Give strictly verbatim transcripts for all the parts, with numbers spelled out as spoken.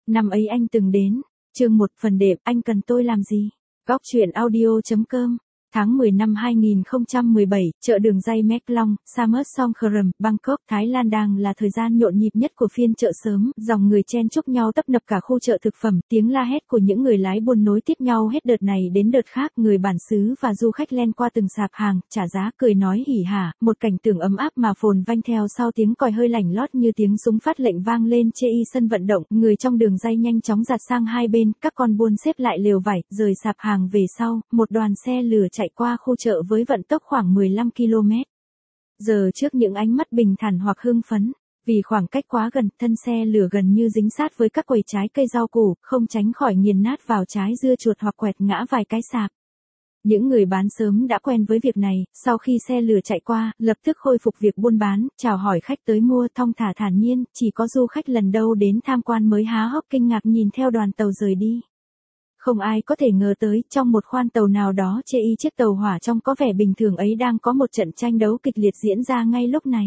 Năm ấy anh từng đến. Chương một phần đệm, anh cần tôi làm gì? Góc truyện audio.com. Tháng mười năm hai nghìn không trăm mười bảy, chợ đường dây Mek Long, Samut Songkhram, Bangkok, Thái Lan đang là thời gian nhộn nhịp nhất của phiên chợ sớm, dòng người chen chúc nhau tấp nập cả khu chợ thực phẩm, tiếng la hét của những người lái buôn nối tiếp nhau hết đợt này đến đợt khác, người bản xứ và du khách len qua từng sạp hàng, trả giá, cười nói hỉ hả, một cảnh tượng ấm áp mà phồn vanh theo sau tiếng còi hơi lảnh lót như tiếng súng phát lệnh vang lên chê y sân vận động, người trong đường dây nhanh chóng giạt sang hai bên, các con buôn xếp lại lều vải, rời sạp hàng về sau, một đoàn xe lửa chạy qua khu chợ với vận tốc khoảng mười lăm ki lô mét giờ trước những ánh mắt bình thản hoặc hưng phấn. Vì khoảng cách quá gần, thân xe lửa gần như dính sát với các quầy trái cây rau củ, không tránh khỏi nghiền nát vào trái dưa chuột hoặc quẹt ngã vài cái sạp. Những người bán sớm đã quen với việc này, sau khi xe lửa chạy qua, lập tức khôi phục việc buôn bán, chào hỏi khách tới mua thong thả thản nhiên, chỉ có du khách lần đầu đến tham quan mới há hốc kinh ngạc nhìn theo đoàn tàu rời đi. Không ai có thể ngờ tới, trong một khoang tàu nào đó chê y chiếc tàu hỏa trong có vẻ bình thường ấy đang có một trận tranh đấu kịch liệt diễn ra ngay lúc này.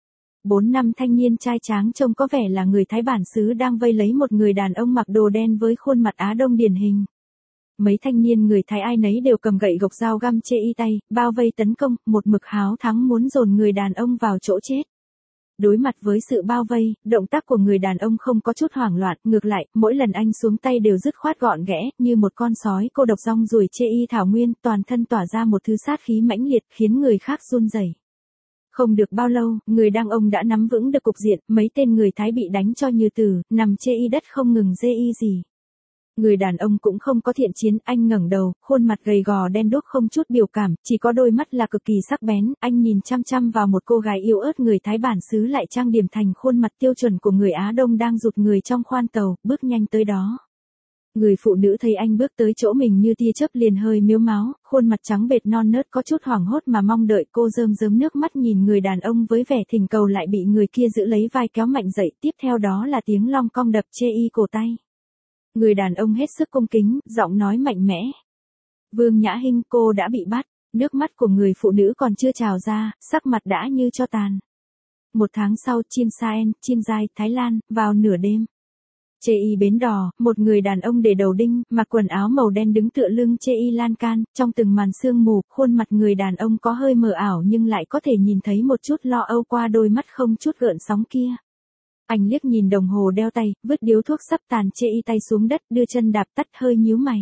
Bốn năm thanh niên trai tráng trông có vẻ là người Thái bản xứ đang vây lấy một người đàn ông mặc đồ đen với khuôn mặt Á Đông điển hình. Mấy thanh niên người Thái ai nấy đều cầm gậy gộc dao găm chê y tay, bao vây tấn công, một mực háo thắng muốn dồn người đàn ông vào chỗ chết. Đối mặt với sự bao vây, động tác của người đàn ông không có chút hoảng loạn, ngược lại, mỗi lần anh xuống tay đều dứt khoát gọn ghẽ, như một con sói cô độc rong ruổi chê y thảo nguyên, toàn thân tỏa ra một thứ sát khí mãnh liệt, khiến người khác run rẩy. Không được bao lâu, người đàn ông đã nắm vững được cục diện, mấy tên người Thái bị đánh cho như tử, nằm chê y đất không ngừng dê y gì. Người đàn ông cũng không có thiện chiến, anh ngẩng đầu, khuôn mặt gầy gò đen đúc không chút biểu cảm, chỉ có đôi mắt là cực kỳ sắc bén, anh nhìn chăm chăm vào một cô gái yếu ớt người Thái bản xứ lại trang điểm thành khuôn mặt tiêu chuẩn của người Á Đông đang rụt người trong khoang tàu, bước nhanh tới đó. Người phụ nữ thấy anh bước tới chỗ mình như tia chớp liền hơi miếu máu, khuôn mặt trắng bệch non nớt có chút hoảng hốt mà mong đợi, cô rơm rớm nước mắt nhìn người đàn ông với vẻ thỉnh cầu lại bị người kia giữ lấy vai kéo mạnh dậy, tiếp theo đó là tiếng long cong đập chê y cổ tay. Người đàn ông hết sức cung kính, giọng nói mạnh mẽ. Vương Nhã Hinh, cô đã bị bắt. Nước mắt của người phụ nữ còn chưa trào ra, sắc mặt đã như tro tàn. Một tháng sau, Chiêm Saen, Chiêm Giai, Thái Lan, vào nửa đêm. Chê y bến đò, một người đàn ông để đầu đinh, mặc quần áo màu đen đứng tựa lưng chê y lan can, trong từng màn sương mù, khuôn mặt người đàn ông có hơi mờ ảo nhưng lại có thể nhìn thấy một chút lo âu qua đôi mắt không chút gợn sóng kia. Anh liếc nhìn đồng hồ đeo tay, vứt điếu thuốc sắp tàn chê y tay xuống đất, đưa chân đạp tắt hơi nhíu mày.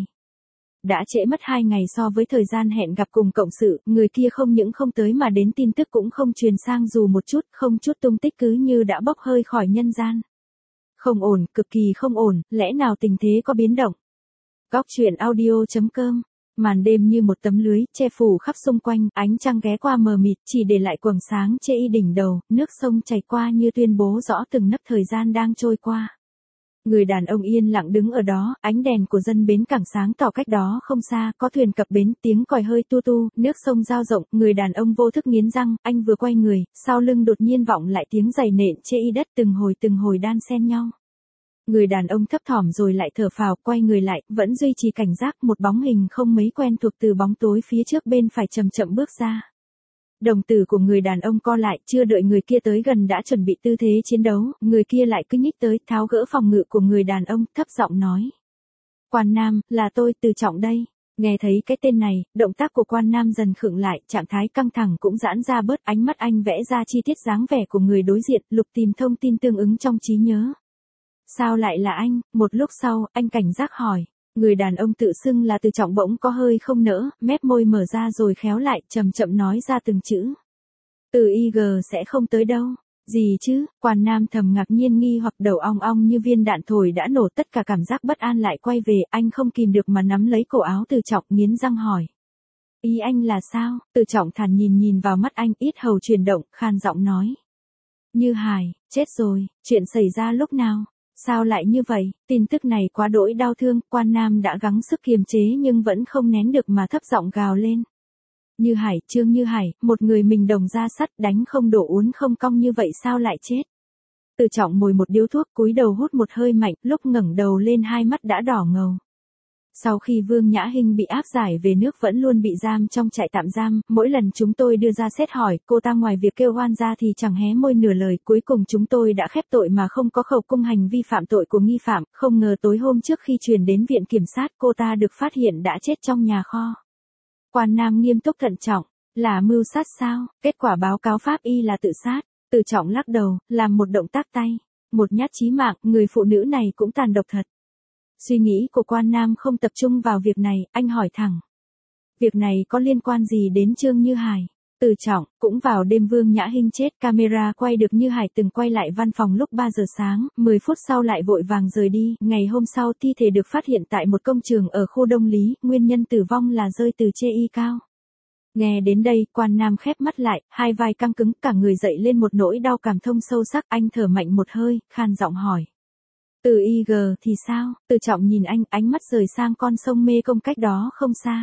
Đã trễ mất hai ngày so với thời gian hẹn gặp cùng cộng sự, người kia không những không tới mà đến tin tức cũng không truyền sang dù một chút, không chút tung tích cứ như đã bốc hơi khỏi nhân gian. Không ổn, cực kỳ không ổn, lẽ nào tình thế có biến động? Góc truyện audio.com. Màn đêm như một tấm lưới, che phủ khắp xung quanh, ánh trăng ghé qua mờ mịt, chỉ để lại quầng sáng chê y đỉnh đầu, nước sông chảy qua như tuyên bố rõ từng nấc thời gian đang trôi qua. Người đàn ông yên lặng đứng ở đó, ánh đèn của dân bến cảng sáng tỏ cách đó không xa, có thuyền cập bến, tiếng còi hơi tu tu, nước sông dao rộng, người đàn ông vô thức nghiến răng, anh vừa quay người, sau lưng đột nhiên vọng lại tiếng giày nện chê y đất từng hồi từng hồi đan xen nhau. Người đàn ông thấp thỏm rồi lại thở phào, quay người lại, vẫn duy trì cảnh giác, một bóng hình không mấy quen thuộc từ bóng tối phía trước bên phải chậm chậm bước ra. Đồng tử của người đàn ông co lại, chưa đợi người kia tới gần đã chuẩn bị tư thế chiến đấu, người kia lại cứ nhích tới, tháo gỡ phòng ngự của người đàn ông, thấp giọng nói. Quan Nam, là tôi, Từ Trọng đây. Nghe thấy cái tên này, động tác của Quan Nam dần khựng lại, trạng thái căng thẳng cũng giãn ra bớt, ánh mắt anh vẽ ra chi tiết dáng vẻ của người đối diện, lục tìm thông tin tương ứng trong trí nhớ. Sao lại là anh? Một lúc sau, anh cảnh giác hỏi. Người đàn ông tự xưng là Từ Trọng bỗng có hơi không nỡ, mép môi mở ra rồi khéo lại, chậm chậm nói ra từng chữ. Từ i giê sẽ không tới đâu. Gì chứ? Quan Nam thầm ngạc nhiên nghi hoặc đầu ong ong như viên đạn thổi đã nổ, tất cả cảm giác bất an lại quay về, anh không kìm được mà nắm lấy cổ áo Từ Trọng, nghiến răng hỏi. Ý anh là sao? Từ Trọng thản nhìn nhìn vào mắt anh, ít hầu chuyển động, khan giọng nói. Như Hải, chết rồi, chuyện xảy ra lúc nào? Sao lại như vậy? Tin tức này quá đỗi đau thương, Quan Nam đã gắng sức kiềm chế nhưng vẫn không nén được mà thấp giọng gào lên. Như Hải, Trương Như Hải, một người mình đồng ra sắt, đánh không đổ uốn không cong như vậy sao lại chết? Từ Trọng mồi một điếu thuốc, cúi đầu hút một hơi mạnh, lúc ngẩng đầu lên hai mắt đã đỏ ngầu. Sau khi Vương Nhã Hinh bị áp giải về nước vẫn luôn bị giam trong trại tạm giam, mỗi lần chúng tôi đưa ra xét hỏi, cô ta ngoài việc kêu oan ra thì chẳng hé môi nửa lời, cuối cùng chúng tôi đã khép tội mà không có khẩu cung hành vi phạm tội của nghi phạm, không ngờ tối hôm trước khi chuyển đến viện kiểm sát cô ta được phát hiện đã chết trong nhà kho. Quan Nam nghiêm túc thận trọng, là mưu sát sao, kết quả báo cáo pháp y là tự sát, Từ Trọng lắc đầu, làm một động tác tay, một nhát chí mạng, người phụ nữ này cũng tàn độc thật. Suy nghĩ của Quan Nam không tập trung vào việc này, anh hỏi thẳng. Việc này có liên quan gì đến Trương Như Hải? Từ Trọng, cũng vào đêm Vương Nhã Hinh chết, camera quay được Như Hải từng quay lại văn phòng lúc ba giờ sáng, mười phút sau lại vội vàng rời đi, ngày hôm sau thi thể được phát hiện tại một công trường ở khu Đông Lý, nguyên nhân tử vong là rơi từ chê y cao. Nghe đến đây, Quan Nam khép mắt lại, hai vai căng cứng, cả người dậy lên một nỗi đau cảm thông sâu sắc, anh thở mạnh một hơi, khan giọng hỏi. Từ i giê thì sao? Từ Trọng nhìn anh, ánh mắt rời sang con sông Mê Công cách đó không xa.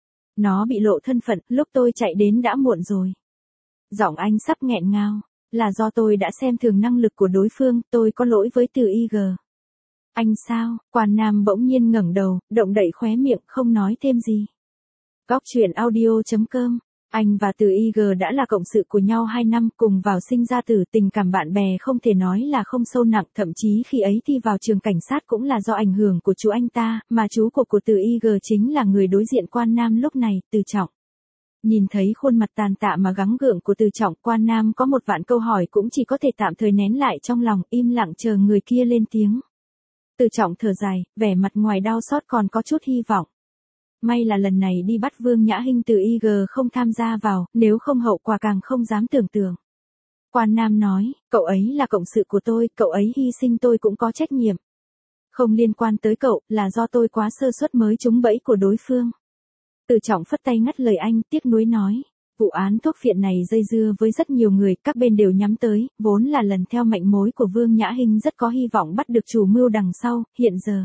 Nó bị lộ thân phận, lúc tôi chạy đến đã muộn rồi. Giọng anh sắp nghẹn ngào, là do tôi đã xem thường năng lực của đối phương, tôi có lỗi với Từ i giê. Anh sao? Quan Nam bỗng nhiên ngẩng đầu, động đậy khóe miệng, không nói thêm gì. Góc truyện audio chấm com. Anh và Từ i giê đã là cộng sự của nhau hai năm, cùng vào sinh ra tử, tình cảm bạn bè không thể nói là không sâu nặng, thậm chí khi ấy thi vào trường cảnh sát cũng là do ảnh hưởng của chú anh ta, mà chú của của Từ i giê chính là người đối diện Quan Nam lúc này, Từ Trọng. Nhìn thấy khuôn mặt tàn tạ mà gắng gượng của Từ Trọng, Quan Nam có một vạn câu hỏi cũng chỉ có thể tạm thời nén lại trong lòng, im lặng chờ người kia lên tiếng. Từ Trọng thở dài, vẻ mặt ngoài đau xót còn có chút hy vọng. May là lần này đi bắt Vương Nhã Hinh Từ i giê không tham gia vào, nếu không hậu quả càng không dám tưởng tượng. Quan Nam nói, cậu ấy là cộng sự của tôi, cậu ấy hy sinh tôi cũng có trách nhiệm. Không liên quan tới cậu, là do tôi quá sơ suất mới trúng bẫy của đối phương. Từ Trọng phất tay ngắt lời anh, tiếc nuối nói. Vụ án thuốc phiện này dây dưa với rất nhiều người, các bên đều nhắm tới, vốn là lần theo mệnh mối của Vương Nhã Hinh rất có hy vọng bắt được chủ mưu đằng sau, hiện giờ.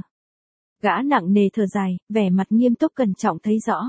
Gã nặng nề thở dài, vẻ mặt nghiêm túc cẩn trọng thấy rõ.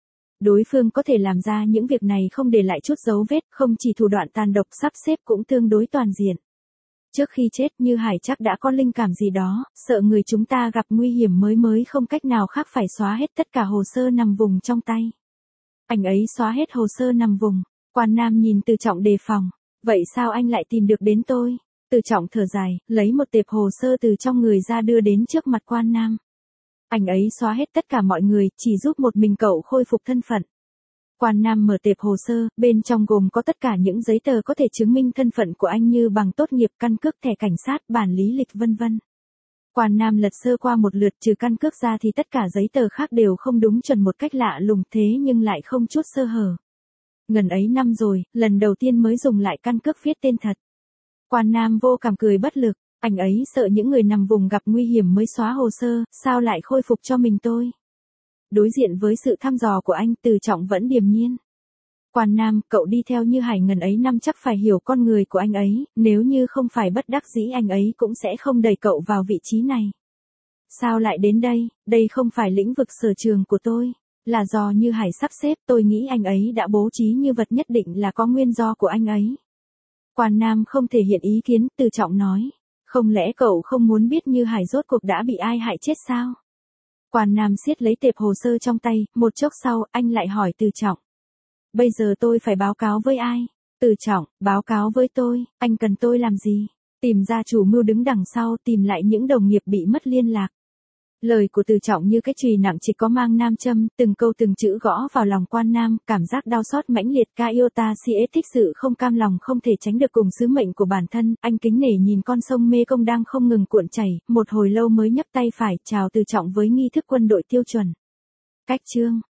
Đối phương có thể làm ra những việc này không để lại chút dấu vết, không chỉ thủ đoạn tàn độc sắp xếp cũng tương đối toàn diện. Trước khi chết Như Hải chắc đã có linh cảm gì đó, sợ người chúng ta gặp nguy hiểm mới mới không cách nào khác phải xóa hết tất cả hồ sơ nằm vùng trong tay. Anh ấy xóa hết hồ sơ nằm vùng, Quan Nam nhìn Từ Trọng đề phòng. Vậy sao anh lại tìm được đến tôi? Từ Trọng thở dài, lấy một tệp hồ sơ từ trong người ra đưa đến trước mặt Quan Nam. Anh ấy xóa hết tất cả mọi người, chỉ giúp một mình cậu khôi phục thân phận. Quan Nam mở tệp hồ sơ, bên trong gồm có tất cả những giấy tờ có thể chứng minh thân phận của anh như bằng tốt nghiệp, căn cước, thẻ cảnh sát, bản lý lịch vân vân. Quan Nam lật sơ qua một lượt, trừ căn cước ra thì tất cả giấy tờ khác đều không đúng chuẩn một cách lạ lùng, thế nhưng lại không chút sơ hở. Ngần ấy năm rồi, lần đầu tiên mới dùng lại căn cước viết tên thật. Quan Nam vô cảm cười bất lực. Anh ấy sợ những người nằm vùng gặp nguy hiểm mới xóa hồ sơ, sao lại khôi phục cho mình tôi? Đối diện với sự thăm dò của anh, Từ Trọng vẫn điềm nhiên. Quan Nam, cậu đi theo Như Hải ngần ấy năm chắc phải hiểu con người của anh ấy, nếu như không phải bất đắc dĩ anh ấy cũng sẽ không đẩy cậu vào vị trí này. Sao lại đến đây, đây không phải lĩnh vực sở trường của tôi, là do Như Hải sắp xếp, tôi nghĩ anh ấy đã bố trí như vật nhất định là có nguyên do của anh ấy. Quan Nam không thể hiện ý kiến, Từ Trọng nói. Không lẽ cậu không muốn biết Như Hải rốt cuộc đã bị ai hại chết sao? Quan Nam siết lấy tệp hồ sơ trong tay, một chốc sau, anh lại hỏi Từ Trọng. Bây giờ tôi phải báo cáo với ai? Từ Trọng, báo cáo với tôi, anh cần tôi làm gì? Tìm ra chủ mưu đứng đằng sau, tìm lại những đồng nghiệp bị mất liên lạc. Lời của Từ Trọng như cái chùy nặng chỉ có mang nam châm, từng câu từng chữ gõ vào lòng Quan Nam, cảm giác đau xót mãnh liệt. Kaiota Siết thích sự không cam lòng không thể tránh được cùng sứ mệnh của bản thân, anh kính nể nhìn con sông Mê Công đang không ngừng cuộn chảy, một hồi lâu mới nhấc tay phải chào Từ Trọng với nghi thức quân đội tiêu chuẩn. Cách chương